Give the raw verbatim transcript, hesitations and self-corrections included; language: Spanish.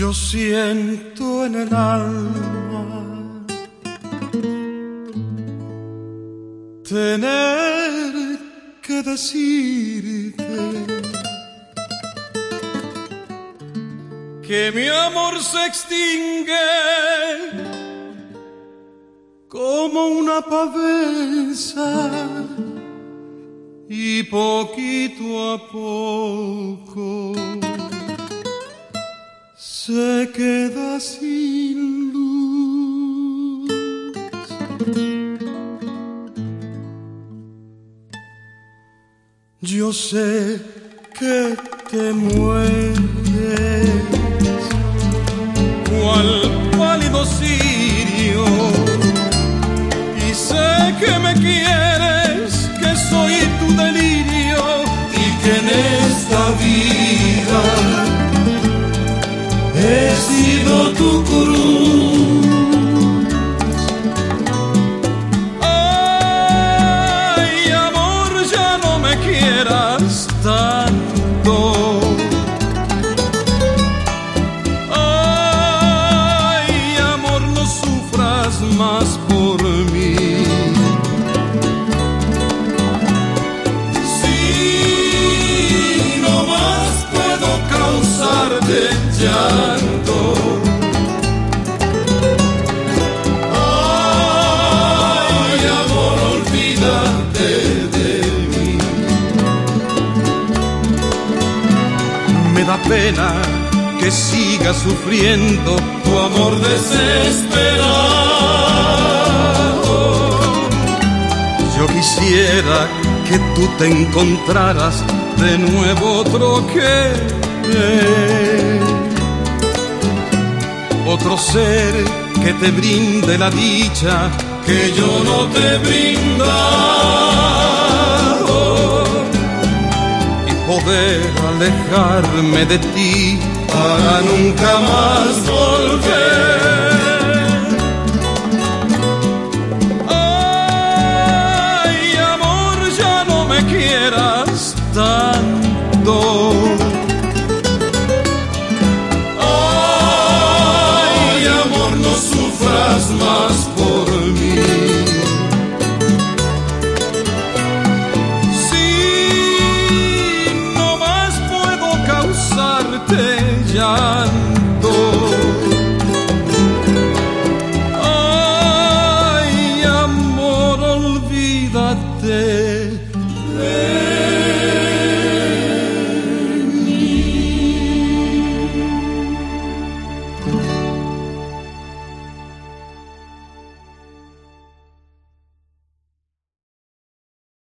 Yo siento en el alma tener que decirte que mi amor se extingue como una pavesa y poquito a poco se queda sin luz. Yo sé que te mueres cual pálido cirio y sé que me quieres, que soy tu delirio y que en esta vida he sido tu cruz. Ay, amor, ya no me quieras tanto. Ay, amor, no sufras más por mí. Si no más puedo causarte llanto. Ay, amor, olvídate de mí. Me da pena que siga sufriendo tu amor desesperado. Yo quisiera que tú te encontraras de nuevo otro querer, otro ser que te brinde la dicha que yo no te he brindado, y poder alejarme de ti para nunca más volver. Ay, amor, ya no me quieras tanto.